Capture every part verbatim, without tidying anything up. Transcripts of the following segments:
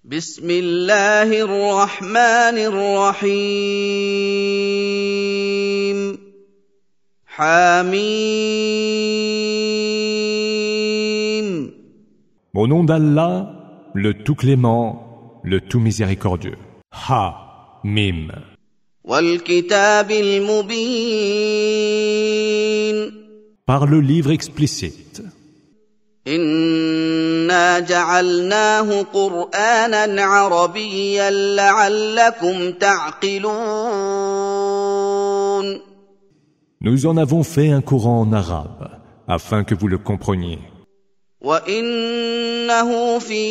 بسم الله الرحمن الرحيم حميم Au nom d'Allah, le tout clément, le tout miséricordieux. Ha, Mim. والكتاب المبين Par le livre explicite. إنا جعلناه قرآنا عربيا لعلكم تعقلون Nous en avons fait un courant en arabe, afin que vous le compreniez. وإنه في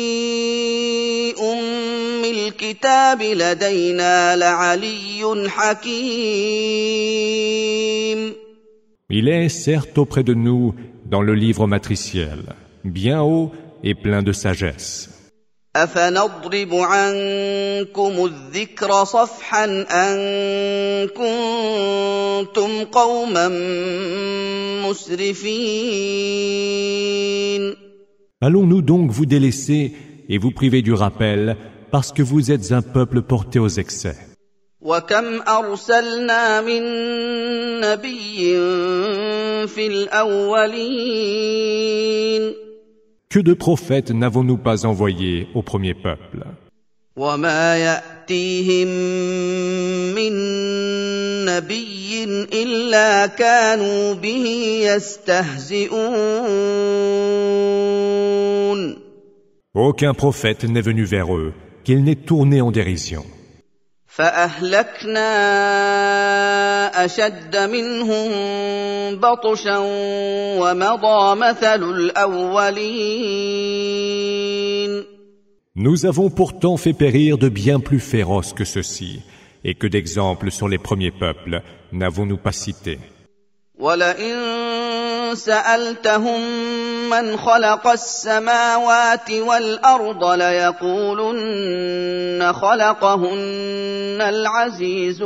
أم الكتاب لدينا لعلي حكيم Il est certes auprès de nous dans le livre matriciel, bien haut et plein de sagesse. أفنضرب عنكم الذكر صفحا أن كنتم قوما مسرفين Allons-nous donc vous délaisser et vous priver du rappel parce que vous êtes un peuple porté aux excès? وكم أرسلنا من نبي في الأولين Que de prophètes n'avons-nous pas envoyés au premier peuple? وما يأتيهم من نبي إلا كانوا به يستهزئون Aucun prophète n'est venu vers eux, qu'il n'ait tourné en dérision. فأهلكنا أشد منهم بطشا ومضى مثل الأولين Nous avons pourtant fait périr de bien plus féroces que ceux-ci, et que d'exemples sur les premiers peuples n'avons-nous pas cités. ولئن سألتهم من خلق السماوات والأرض ليقولن خلقهن العزيز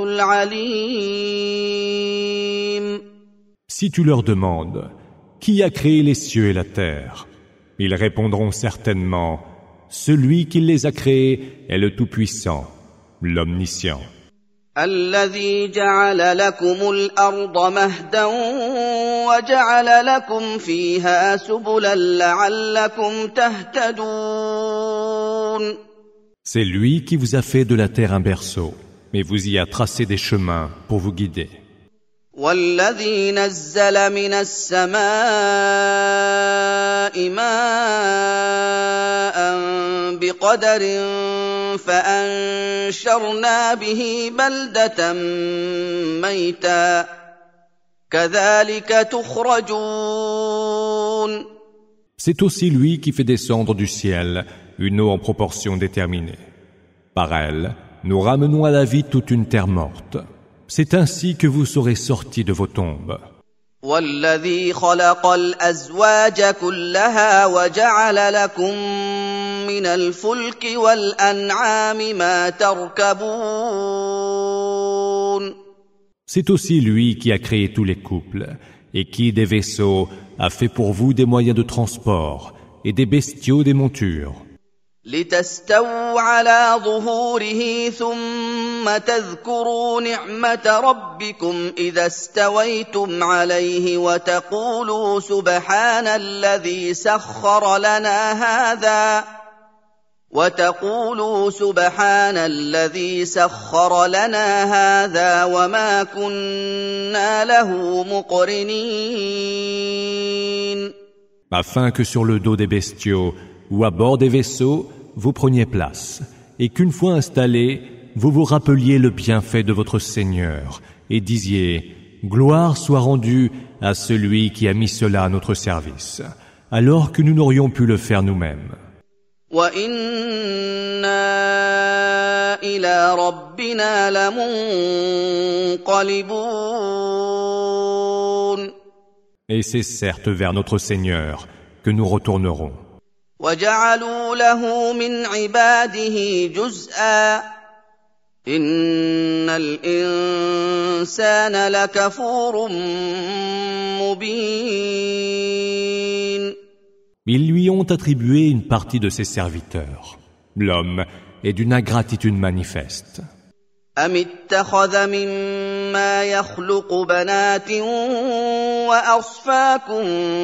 العليم Si tu leur demandes, qui a créé les cieux et la terre? Ils répondront certainement, celui qui les a créés est le Tout-Puissant, l'Omniscient. الذي جعل لكم الأرض مهدا وجعل لكم فيها سبلا لعلكم تهتدون C'est lui qui vous a fait de la terre un berceau, mais vous y a tracé des chemins pour vous guider. والذي نزل من السماء ماء بقدر فأنشرنا به بلدة ميتا كذلك تخرجون C'est aussi lui qui fait descendre du ciel une eau en proportion déterminée. Par elle, nous ramenons à la vie toute une terre morte. C'est ainsi que vous serez sortis de vos tombes. والذي خلق الأزواج كلها وجعل لكم من الفلك والأنعام ما تركبون C'est aussi lui qui a créé tous les couples et qui, des vaisseaux, a fait pour vous des moyens de transport et des bestiaux des montures. لتستووا على ظهوره ثم تذكروا نعمة ربكم إذا استويتم عليه وتقولوا سبحان الذي سخر لنا هذا وتقولوا سبحان الذي سخر لنا هذا وما كنا له مقرنين Afin que sur le dos des bestiaux ou à bord des vaisseaux, vous preniez place, et qu'une fois installés, vous vous rappeliez le bienfait de votre Seigneur, et disiez « Gloire soit rendue à celui qui a mis cela à notre service, alors que nous n'aurions pu le faire nous-mêmes. » وَإِنَّا إِلَى رَبِّنَا لَمُنقَلِبُونَ Et c'est certes vers notre Seigneur que nous retournerons. وَجَعَلُوا لَهُ مِنْ عِبَادِهِ جُزْءًا إِنَّ الْإِنسَانَ لَكَفُورٌ مُبِينٌ Ils lui ont attribué une partie de ses serviteurs. L'homme est d'une ingratitude manifeste. أم اتخذ مما يخلق بنات وأصفاكم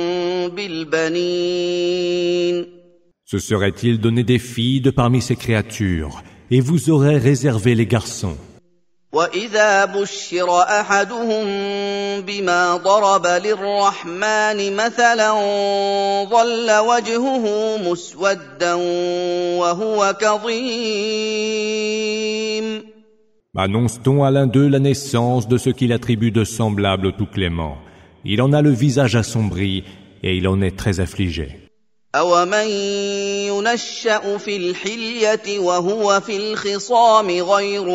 بالبنين Se serait-il donné des filles de parmi ses créatures, et vous aurez réservé les garçons? وإذا بشر أحدهم بما ضرب للرحمن مثلا ظل وجهه مسودا وهو كظيم Annonce-t-on à l'un d'eux la naissance de ce qu'il attribue de semblable au Tout-Clément? Il en a le visage assombri et il en est très affligé. أَوَمَن يُنَشَّأُ فِي الْحِلْيَةِ وَهُوَ فِي الْخِصَامِ غَيْرُ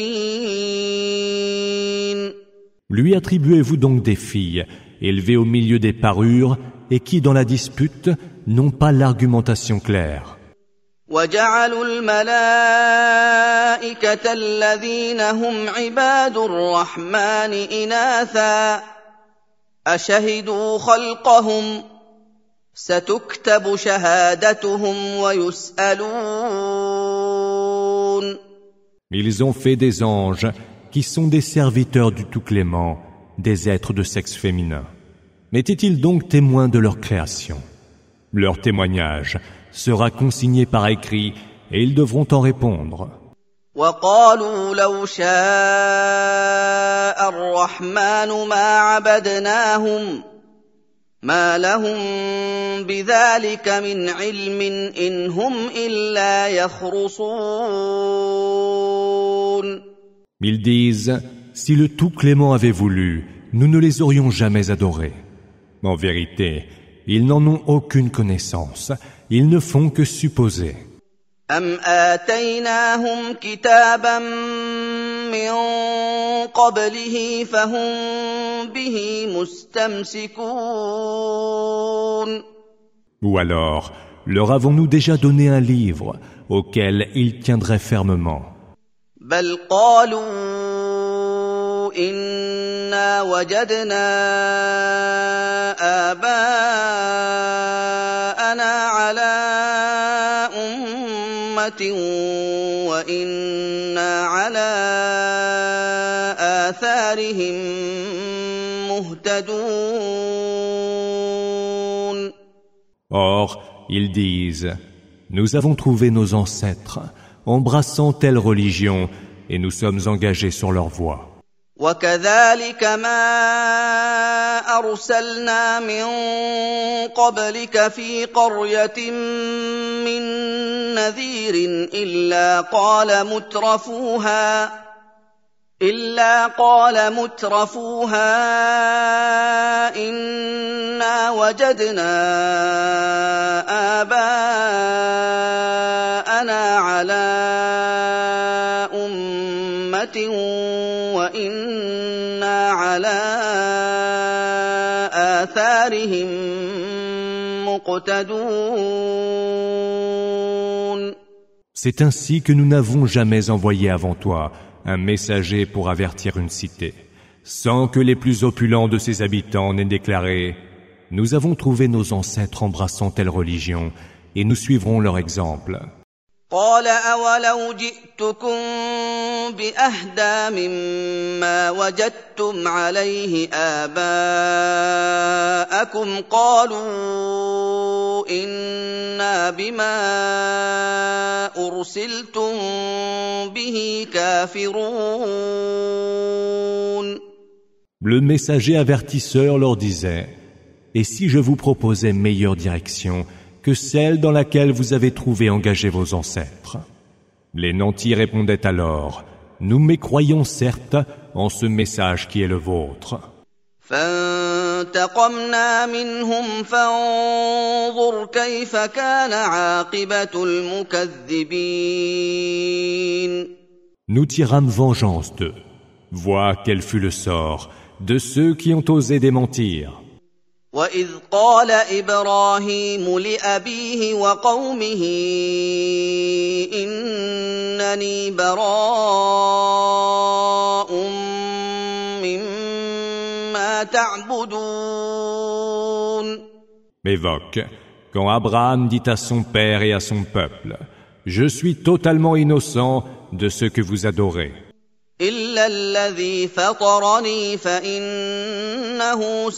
مُبِينٍ. Lui attribuez-vous donc des filles, élevées au milieu des parures, et qui, dans la dispute, n'ont pas l'argumentation claire. وَجَعَلُوا الْمَلَائِكَةَ الَّذِينَ هُمْ عِبَادُ الرَّحْمَنِ إِنَاثًا أَشَهِدُوا خَلْقَهُمْ سَتُكْتَبُ شَهَادَتُهُمْ وَيُسْأَلُونَ. Ils ont fait des anges qui sont des serviteurs du Tout-Clément, des êtres de sexe féminin. Étaient-ils donc témoins de leur création? Leur témoignage sera consigné par écrit et ils devront en répondre. وَقَالُوا لَوْ شَاءَ الرَّحْمَنُ مَا عَبَدْنَاهُمْ مَا لَهُم بِذَلِكَ مِنْ عِلْمٍ إِنْ هُمْ إِلَّا يَخْرُصُونَ. Ils disent, si le Tout-Clément avait voulu, nous ne les aurions jamais adorés. En vérité, ils n'en ont aucune connaissance, ils ne font que supposer. أَمْ آتَيْنَاهُمْ كِتَابًا مِّن قَبْلِهِ فَهُم بِهِ مُسْتَمْسِكُونَ. Ou alors, leur avons-nous déjà donné un livre auquel ils tiendraient fermement? بَلْ قَالُوا إِنَّا وَجَدْنَا آبَاءَنَا عَلَىٰ أُمَّةٍ وَإِنَّا عَلَىٰ آثَارِهِم مُهْتَدُونَ. Or, ils disent, nous avons trouvé nos ancêtres embrassant telle religion et nous sommes engagés sur leur voie. وَكَذَلِكَ مَا أَرْسَلْنَا مِن قَبْلِكَ فِي قَرْيَةٍ مِّن نَّذِيرٍ إِلَّا قَالَ مُتْرَفُوهَا إِلَّا قَالَ مُتْرَفُوهَا إِنَّا وَجَدْنَا آبَاءَنَا عَلَىٰ أُمَّةٍ وَإِنَّا عَلَىٰ آثَارِهِم مُقْتَدُونَ. C'est ainsi que nous n'avons jamais envoyé avant toi un messager pour avertir une cité, sans que les plus opulents de ses habitants n'aient déclaré « Nous avons trouvé nos ancêtres embrassant telle religion, et nous suivrons leur exemple. » قَالَ أَوَلَوْ جِئْتُكُم بِأَهْدَىٰ مِمَّا وَجَدتُّمْ عَلَيْهِ آبَاءَكُمْ قَالُوا إِنَّا بِمَا أُرْسِلْتُم بِهِ كَافِرُونَ. Le messager avertisseur leur disait « Et si je vous proposais meilleure direction que celle dans laquelle vous avez trouvé engagés vos ancêtres ?» Les nantis répondaient alors « Nous mécroyons certes en ce message qui est le vôtre. » فَانْتَقَمْنَا مِنْهُمْ فَانظُرْ كَيْفَ كَانَ عَاقِبَةُ الْمُكَذِّبِينَ. Nous tirâmes vengeance d'eux. Vois quel fut le sort de ceux qui ont osé démentir. وَإِذْ قَالَ إِبْرَاهِيمُ لِأَبِيهِ وَقَوْمِهِ إِنَّنِي بَرَاءٌ مِّمَّا تَعْبُدُونَ. Évoque quand Abraham dit à son père et à son peuple « Je suis totalement innocent de ce que vous adorez. إلا الذي فطرني فإنه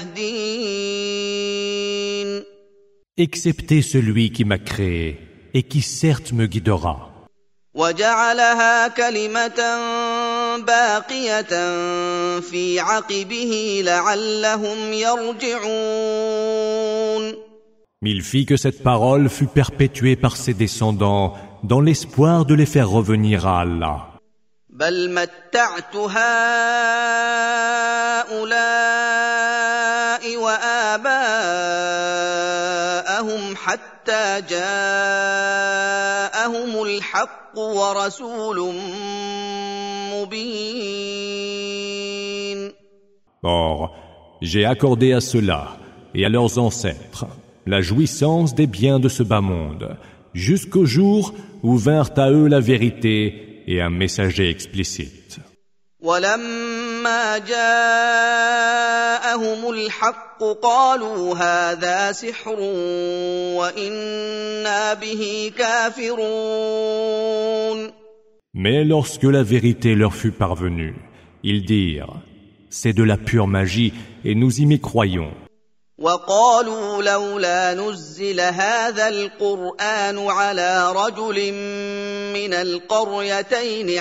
سيهدين. Excepté celui qui m'a créé et qui certes me guidera. وجعلها كلمة باقية في عقبه لعلهم يرجعون. Mais il fit que cette parole fut perpétuée par ses descendants dans l'espoir de les faire revenir à Allah. بل متعت هؤلاء وآباءهم حتى جاءهم الحق ورسول مبين. Or, j'ai accordé à ceux-là et à leurs ancêtres la jouissance des biens de ce bas monde, jusqu'au jour où vinrent à eux la vérité et un messager explicite. ولما جاءهم الحق قالوا هذا سحر وإنا به كافرون. Mais lorsque la vérité leur fut parvenue, ils dirent, c'est de la pure magie et nous y mécroyons. وقالوا لولا نزل هذا القرآن على رجل من القريتين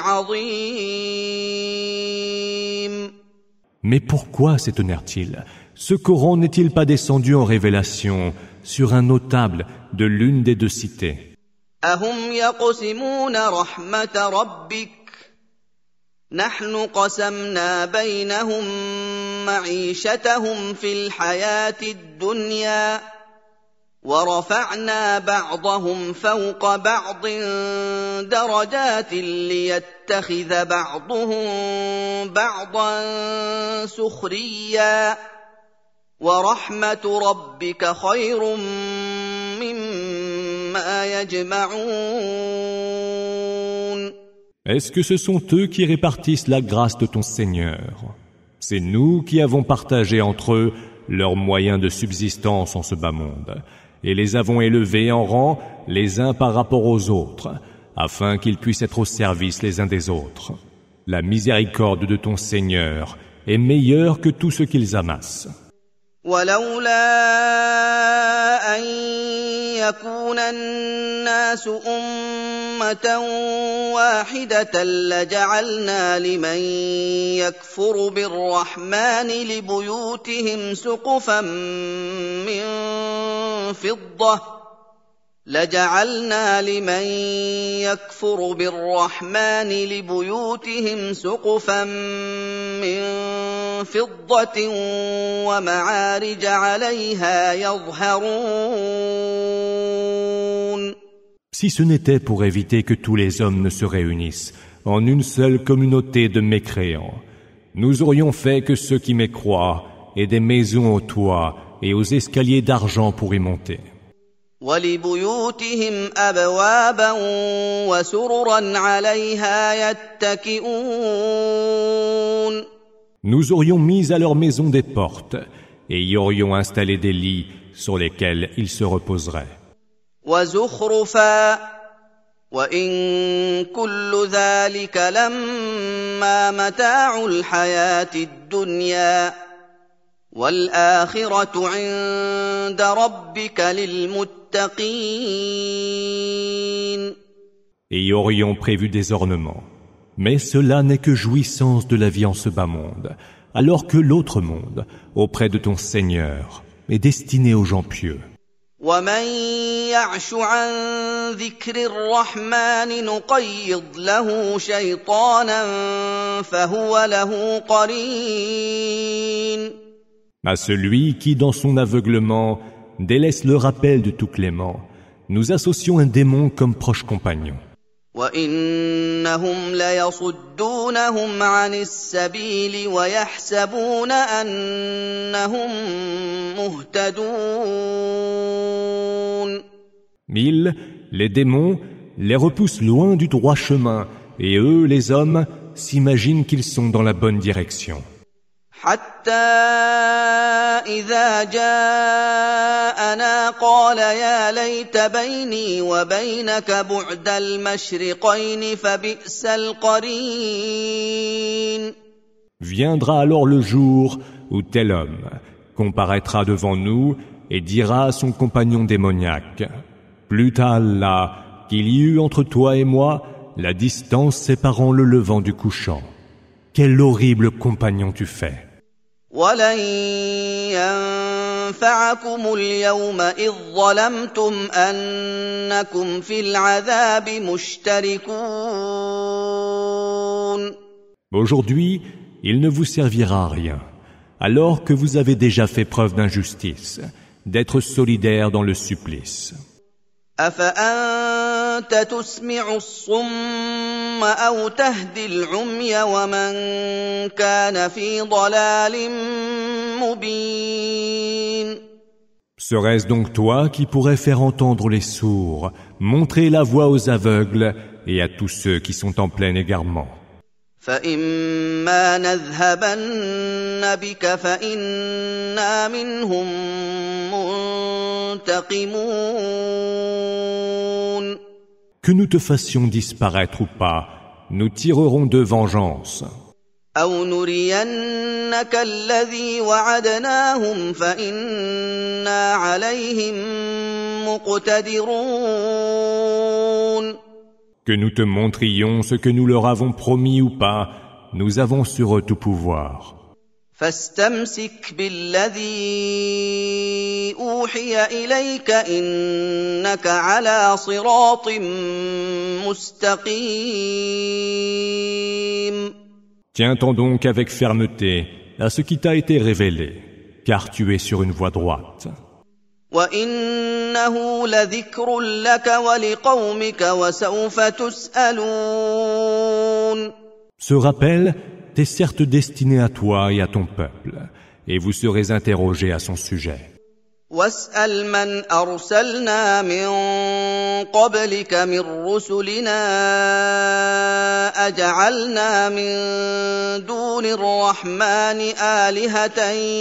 عظيم. Mais pourquoi s'étonnèrent-ils? Ce Coran n'est-il pas descendu en révélation sur un notable de l'une des deux cités? أهم يقسمون رحمة ربك نحن قسمنا بينهم معيشتهم في الحياة الدنيا ورفعنا بعضهم فوق بعض درجات ليتخذ بعضهم بعضا سخريا ورحمة ربك خير مما يجمعون. Est-ce que ce sont eux qui répartissent la grâce de ton Seigneur? C'est nous qui avons partagé entre eux leurs moyens de subsistance en ce bas monde, et les avons élevés en rang les uns par rapport aux autres, afin qu'ils puissent être au service les uns des autres. La miséricorde de ton Seigneur est meilleure que tout ce qu'ils amassent. ولولا أن يكون الناس أمة واحدة لجعلنا لمن يكفر بالرحمن لبيوتهم سقفا من فضة لجعلنا لمن يكفر بالرحمن لبيوتهم سقفا من فضة ومعارج عليها يظهرون. Si ce n'était pour éviter que tous les hommes ne se réunissent en une seule communauté de mécréants, nous aurions fait que ceux qui mécroient aient des maisons aux toits et aux escaliers d'argent pour y monter. وَلِبُيُوتِهِمْ أَبْوَابًا وَسُرُرًا عَلَيْهَا يَتَّكِئُونَ. Nous aurions mis à leur maison des portes et y aurions installé des lits sur lesquels ils se reposeraient. وَزُخْرُفًا وَإِن كُلُّ ذَلِكَ لَمَّا مَتَاعُ الْحَيَاةِ الدُّنْيَا وَالْآخِرَةُ عِندَ رَبِّكَ لِلْمُتَّقِينَ. Et y aurions prévu des ornements. Mais cela n'est que jouissance de la vie en ce bas monde, alors que l'autre monde, auprès de ton Seigneur, est destiné aux gens pieux. وَمَن يَعْشُ عَن ذِكْرِ الرَّحْمَنِ نُقَيِّضْ لَهُ شَيْطَانًا فَهُوَ لَهُ قَرِينٌ. À celui qui, dans son aveuglement, délaisse le rappel de tout clément, nous associons un démon comme proche compagnon. وَإِنَّهُمْ لَيَصُدُّونَهُمْ عَنِ السَّبِيلِ وَيَحْسَبُونَ أَنَّهُمْ مُهْتَدُونَ. Ils, les démons, les repoussent loin du droit chemin, et eux, les hommes, s'imaginent qu'ils sont dans la bonne direction. حتى إذا جاءنا قال يا ليت بيني وبينك بعد المشرقين فبئس القرين. Viendra alors le jour où tel homme comparaîtra devant nous et dira à son compagnon démoniaque: Plût à Allah qu'il y eut entre toi et moi la distance séparant le levant du couchant. Quel horrible compagnon tu fais! وَلَن يَنفَعَكُمُ الْيَوْمَ إِذ ظَّلَمْتُمْ أَنَّكُمْ فِي الْعَذَابِ مُشْتَرِكُونَ. Aujourd'hui, il ne vous servira à rien, alors que vous avez déjà fait preuve d'injustice, d'être solidaire dans le supplice. أَفَأَنتَ تُسْمِعُ الصُّمَّ أَوْ تَهْدِي الْعُمْيَ وَمَن كَانَ فِي ضَلَالٍ مُّبِينٍ. Serait-ce donc toi qui pourrais faire entendre les sourds, montrer la voie aux aveugles et à tous ceux qui sont en plein égarement? فَإِمَّا نَذْهَبَنَّ بِكَ فَإِنَّا مِنْهُم مُّنتَقِمُونَ. Que nous te fassions disparaître ou pas, nous tirerons de vengeance. أَوْ نُرِيَنَّكَ الَّذِي وَعَدْنَاهُمْ فَإِنَّا عَلَيْهِم مُّقْتَدِرُونَ. Que nous te montrions ce que nous leur avons promis ou pas, nous avons sur eux tout pouvoir. فاستمسك بالذي أوحي إليك إنك على صراط مستقيم. Tiens-t'en donc avec fermeté à ce qui t'a été révélé, car tu es sur une voie droite. وَإِنَّهُ لَذِكْرٌ لَكَ وَلِقَوْمِكَ وَسَوْفَ تُسْأَلُونَ. Ce rappel t'est certes destiné à toi et à ton peuple, et vous serez interrogés à son sujet. وَاسْأَلْ مَنْ أَرْسَلْنَا مِن قَبْلِكَ مِن رُّسُلِنَا أَجَعَلْنَا مِن دُونِ الرَّحْمَٰنِ آلِهَةً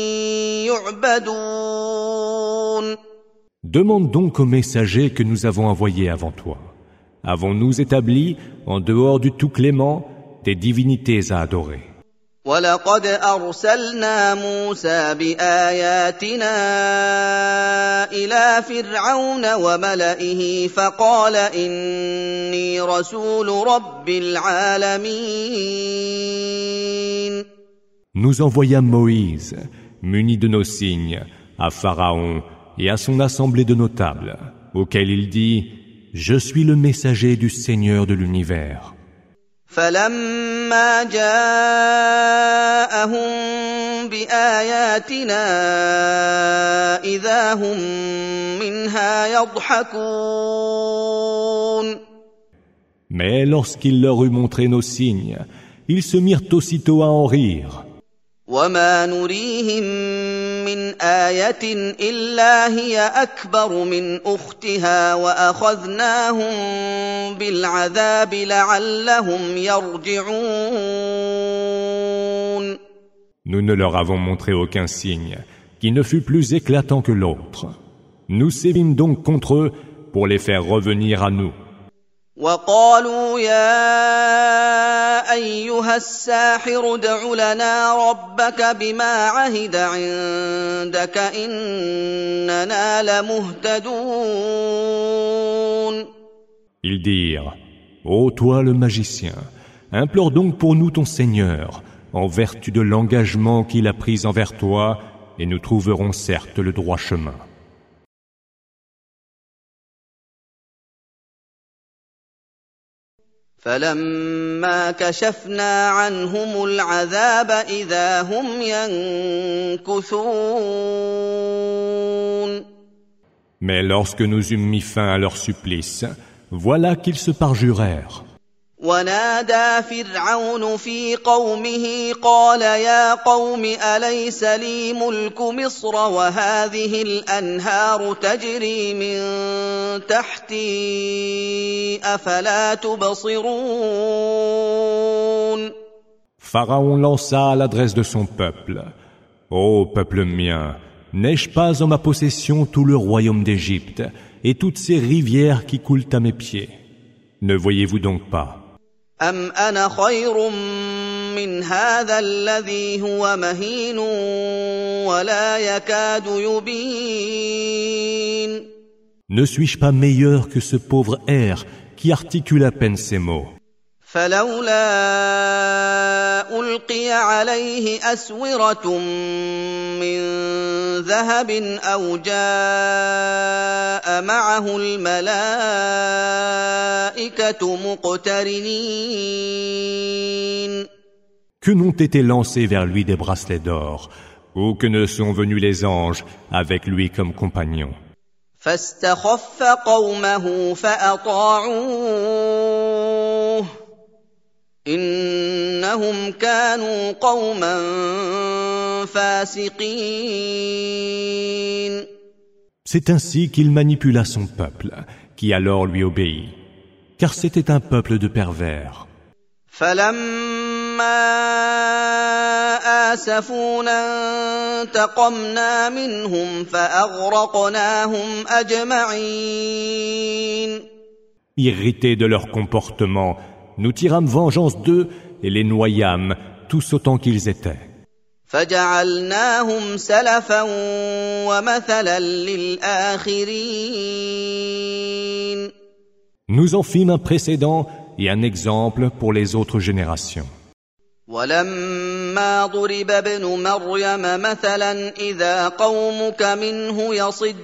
يُعْبَدُونَ. Demande donc aux messagers que nous avons envoyés avant toi. Avons-nous établi, en dehors du tout clément, des divinités à adorer? وَلَقَدْ أَرْسَلْنَا مُوسَىٰ بِآيَاتِنَا إِلَىٰ فِرْعَوْنَ وَمَلَئِهِ فَقَالَ إِنِّي رَسُولُ رَبِّ الْعَالَمِينَ. Nous envoyâmes Moïse, muni de nos signes, à Pharaon et à son assemblée de notables, auquel il dit: Je suis le messager du Seigneur de l'univers. فَلَمَّا جَاءَهُم بِآيَاتِنَا إِذَا هُم مِّنْهَا يَضْحَكُونَ. Mais lorsqu'il leur eut montré nos signes, ils se mirent aussitôt à en rire. وَمَا نُرِيهِم مِّنْ آيَةٍ إِلَّا هِيَ أَكْبَرُ مِنْ أُخْتِهَا وَأَخَذْنَاهُم بِالْعَذَابِ لَعَلَّهُمْ يَرْجِعُونَ. Nous ne leur avons montré aucun signe qui ne fût plus éclatant que l'autre. Nous sévîmes donc contre eux pour les faire revenir à nous. وَقَالُوا يَا أَيُّهَ السَّاحِرُ ادْعُ لَنَا رَبَّكَ بِمَا عَهِدَ عِندَكَ إِنَّنَا لَمُهْتَدُونَ. Ils dirent: Ô toi le magicien, implore donc pour nous ton Seigneur, en vertu de l'engagement qu'il a pris envers toi, et nous trouverons certes le droit chemin. فَلَمَّا كَشَفْنَا عَنْهُمُ الْعَذَابَ إِذَا هُمْ يَنكُثُونَ. Mais lorsque nous eûmes mis fin à leur supplice, voilà qu'ils se parjurèrent. وَنَادَىٰ فِرْعَوْنُ فِي قَوْمِهِ قَالَ يَا قَوْمِ أَلَيْسَ لِي مُلْكُ مِصْرَ وَهَٰذِهِ الْأَنْهَارُ تَجْرِي مِن تَحْتِي أَفَلَا تُبْصِرُونَ. Pharaon lança à l'adresse de son peuple. Ô peuple mien, n'ai-je pas en ma possession tout le royaume d'Égypte et toutes ces rivières qui coulent à mes pieds? Ne voyez-vous donc pas? أم أنا خير من هذا الذي هو مهين ولا يكاد يبين. Ne suis-je pas meilleur que ce pauvre air qui articule à peine ces mots? فلولا ألقي عليه أسورة من ذهب أو جاء معه الملائكة مقترنين. Que n'ont été lancés vers lui des bracelets d'or, ou que ne sont venus les anges avec lui comme compagnons. فاستخف قومه فأطاعوه إنهم كانوا قوما فاسقين. C'est ainsi qu'il manipula son peuple, qui alors lui obéit, car c'était un peuple de pervers. فلما آسفونا انتقمنا منهم فأغرقناهم أجمعين. Irrités de leur comportement, nous tirâmes vengeance d'eux et les noyâmes, tous autant qu'ils étaient. فجعلناهم سلفا ومثلا للآخرين. Nous en fîmes un précédent et un exemple pour les autres générations. ولما ضرب ابن مريم مثلا إذا قومك منه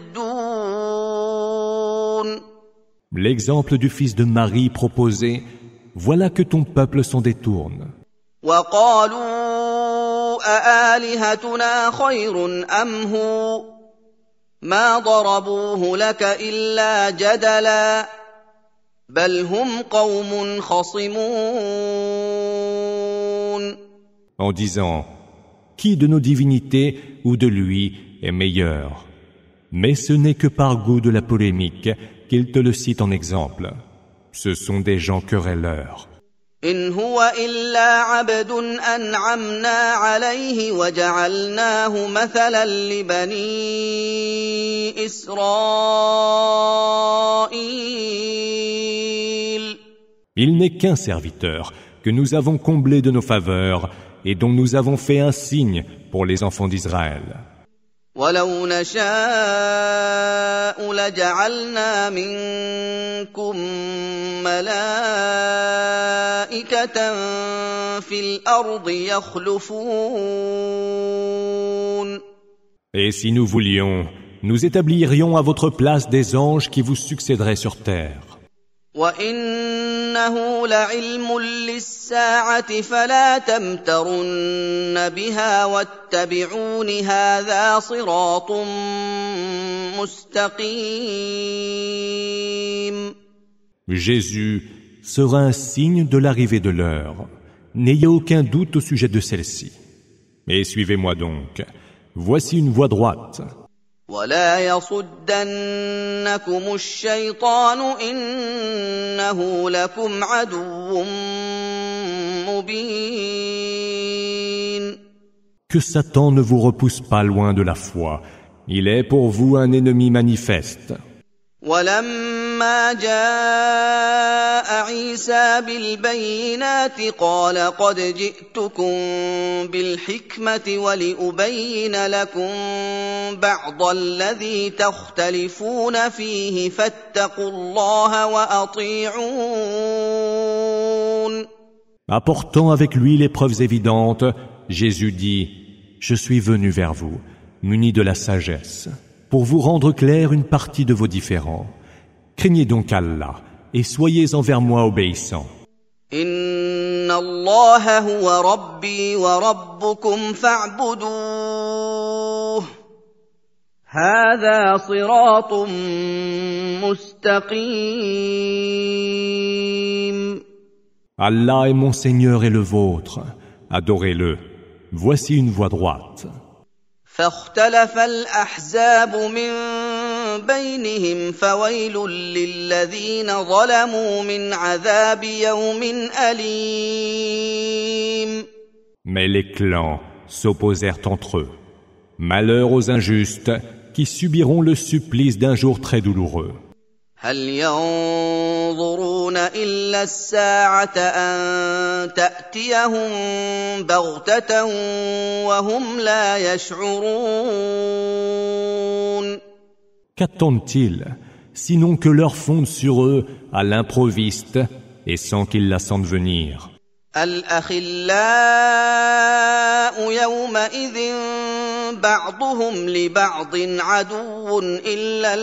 يصدون. L'exemple du fils de Marie proposé, voilà que ton peuple s'en détourne. وقالوا أآلهتنا خير أم هو ما ضربوه لك إلا جدلا بل هم قوم خصمون. En disant, qui de nos divinités ou de lui est meilleur? Mais ce n'est que par goût de la polémique qu'il te le cite en exemple. Ce sont des gens querelleurs. إن هو إلا عبد أنعمنا عليه وجعلناه مثلا لبني إسرائيل. Il n'est qu'un serviteur que nous avons comblé de nos faveurs et dont nous avons fait un signe pour les enfants d'Israël. ولو نشاء لجعلنا منكم ملائكة في الأرض يخلفون. Et si nous voulions, nous établirions à votre place des anges qui vous succéderaient sur terre. وإنه لعلم للساعة فلا تمترن بها واتبعون هذا صراط مستقيم. Jésus sera un signe de l'arrivée de l'heure. N'ayez aucun doute au sujet de celle-ci. Et suivez-moi donc. Voici une voie droite. ولا يصدنكم الشيطان إنه لكم عدو مبين. Que Satan ne vous repousse pas loin de la foi. Il est pour vous un ennemi manifeste. ولما جاء عيسى بالبينات قال قد جئتكم بالحكمة ولأبين لكم بعض الذي تختلفون فيه فاتقوا الله وأطيعون. Apportant avec lui les preuves évidentes, Jésus dit, je suis venu vers vous, muni de la sagesse, pour vous rendre clair une partie de vos différends. Craignez donc Allah et soyez envers moi obéissants. إن الله هو ربي وربكم فاعبدوه هذا صراط مستقيم. Allah est mon Seigneur et le vôtre. Adorez-le. Voici une voie droite. فاختلف الأحزاب من بينهم فويل للذين ظلموا من عذاب يوم أليم. Mais les clans s'opposèrent entre eux. Malheur aux injustes qui subiront le supplice d'un jour très douloureux. هل ينظرون إلا الساعة أن تأتيهم بغتة وهم لا يشعرون. Qu'attendent-ils, sinon que l'heure fonde sur eux à l'improviste et sans qu'ils la sentent venir? الأخلاء يومئذ بعضهم لبعض عدو إلا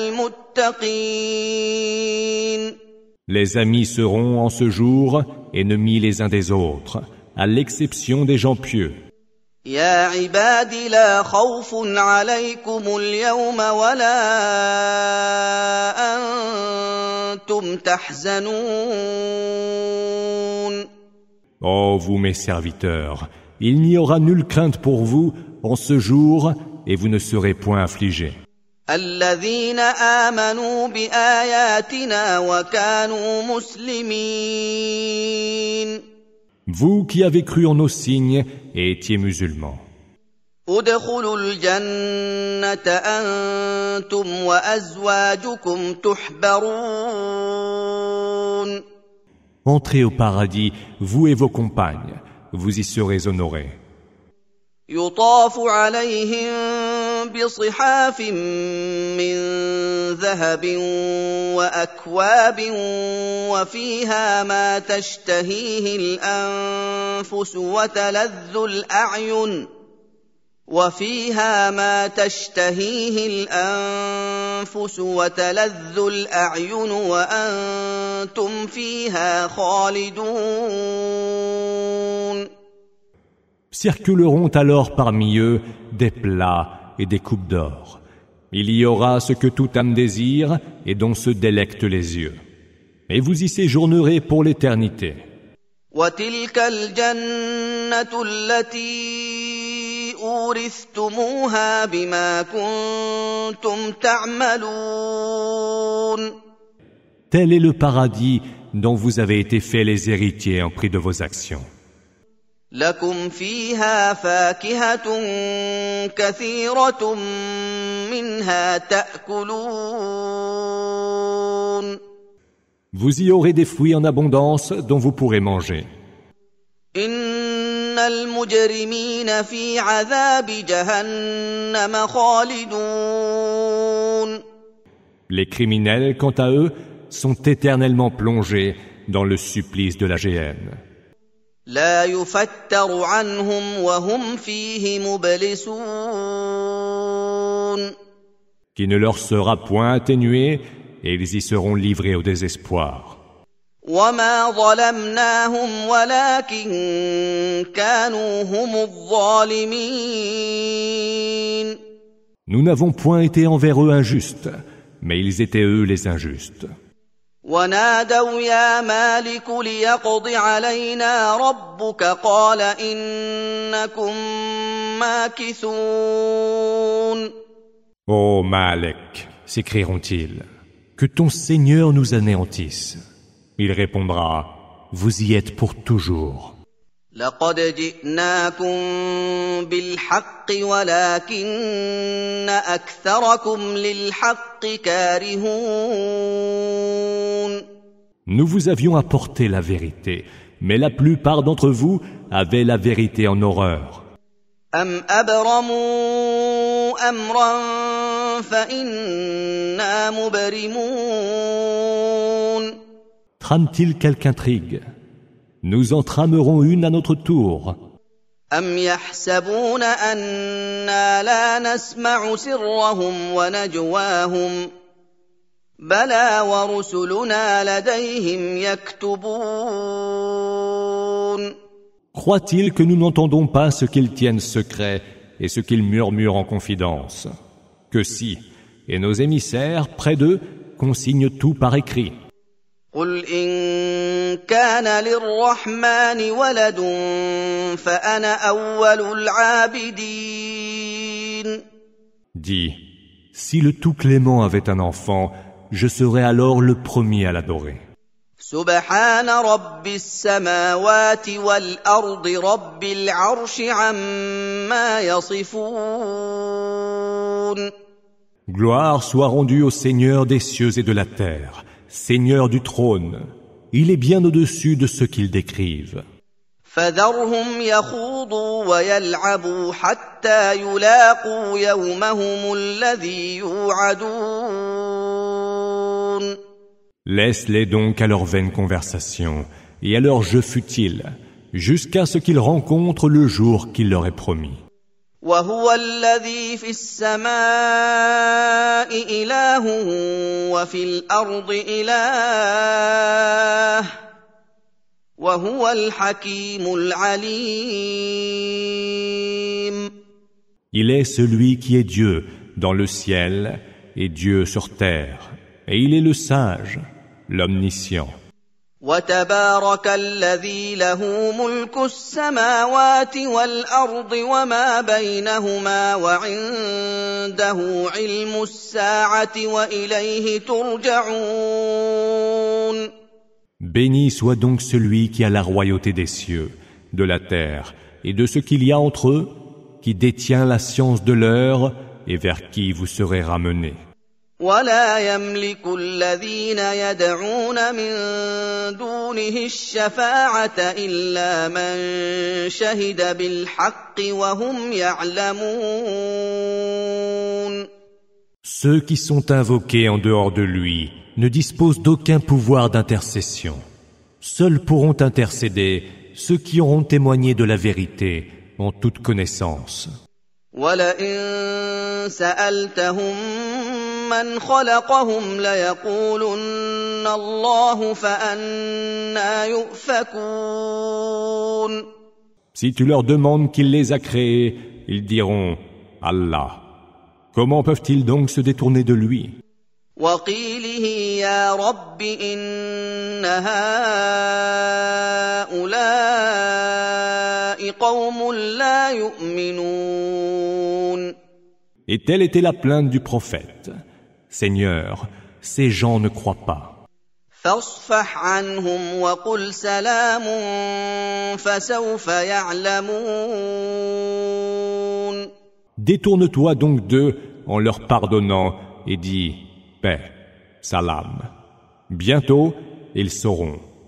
المتقين. Les amis seront en ce jour ennemis les uns des autres, à l'exception des gens pieux. يا عباد لا خوف عليكم اليوم ولا أنتم تحزنون. Ô vous mes serviteurs, il n'y aura nulle crainte pour vous en ce jour et vous ne serez point affligés. الذين آمنوا بآياتنا وكانوا مسلمين. Vous qui avez cru en nos signes et étiez musulmans. ادخلوا الجنة أنتم وأزواجكم تحبرون. Entrez au paradis, vous et vos compagnes, vous y serez honorés. يطاف عليهم بصحاف من ذهب وأكواب وفيها ما تشتهيه الأنفس وتلذ الأعين وفيها ما تشتهيه الأنفس وتلذ الأعين وأنتم فيها خالدون. Circuleront alors parmi eux des plats et des coupes d'or. Il y aura ce que toute âme désire et dont se délectent les yeux. Et vous y séjournerez pour l'éternité. وتلك الجنة التي أورثتموها بما كنتم تعملون. Tel est le paradis dont vous avez été faits les héritiers en prix de vos actions. لكم فيها فاكهة كثيرة منها تأكلون. Vous y aurez des fruits en abondance dont vous pourrez manger. إن المجرمين في عذاب جهنم خالدون. Les criminels, quant à eux, sont éternellement plongés dans le supplice de la géhenne. لا يفتر عنهم وهم فيه مبلسون. Qui ne leur sera point atténué et ils y seront livrés au désespoir. وما ظلمناهم ولكن كانوا هم الظالمين. Nous n'avons point été envers eux injustes, mais ils étaient eux les injustes. ونادوا يا مالك ليقض علينا ربك قال إنكم ماكثون. Ô Malek, s'écrieront-ils, que ton Seigneur nous anéantisse. Il répondra, vous y êtes pour toujours. لقد جئناكم بالحق ولكن أكثركم للحق كارهون. Nous vous avions apporté la vérité, mais la plupart d'entre vous avaient la vérité en horreur. أم أبرموا أمرا فإنا مبرمون. Trame-t-il quelque intrigue? Nous en tramerons une à notre tour. أم يحسبون أنا لا نسمع سرهم ونجواهم بلى ورسلنا لديهم يكتبون. Croit-il que nous n'entendons pas ce qu'ils tiennent secret et ce qu'ils murmurent en confidence? Que si, et nos émissaires, près d'eux, consignent tout par écrit. قل إن كان للرحمن ولد فأنا أول العابدين. Dis, si le Tout-Clément avait un enfant, je serais alors le premier à l'adorer. سبحان رب السماوات والأرض رب العرش عما يصفون. Gloire soit rendue au Seigneur des cieux et de la terre, Seigneur du trône. Il est bien au-dessus de ce qu'ils décrivent. فذرهم يخوضوا ويلعبوا حتى يلاقوا يومهم الذي يوعدون. Laisse-les donc à leur vaine conversation et à leur jeu futile, jusqu'à ce qu'ils rencontrent le jour qu'il leur est promis. وهو الذي في السماء إله وفي الأرض إله وهو الحكيم العليم. Il est celui qui est Dieu dans le ciel et Dieu sur terre, et il est le sage, l'omniscient. وتبارك الذي له ملك السماوات والأرض وما بينهما وعنده علم الساعة وإليه ترجعون. Béni soit donc celui qui a la royauté des cieux, de la terre et de ce qu'il y a entre eux, qui détient la science de l'heure et vers qui vous serez ramenés. ولا يملك الذين يدعون من دونه الشفاعة إلا من شهد بالحق وهم يعلمون. Ceux qui sont invoqués en dehors de lui ne disposent d'aucun pouvoir d'intercession. Seuls pourront intercéder ceux qui auront témoigné de la vérité en toute connaissance. وَلَئِن سَأَلْتَهُم مَّنْ خَلَقَهُمْ لَيَقُولُنَّ اللَّهُ فَأَنَّىٰ يُؤْفَكُونَ. Si tu leur demandes qui les a créés, ils diront Allah. Comment peuvent-ils donc se détourner de lui? وَقِيلِهِ يَا رَبِّ إِنَّ هَٰؤُلَاءِ قَوْمٌ لَّا يُؤْمِنُونَ. Et telle était la plainte du prophète. Seigneur, ces gens ne croient pas. فاصفح عنهم وقل سلام فسوف يعلمون. Détourne-toi donc d'eux en leur pardonnant et dis paix, salam. Bientôt, ils sauront.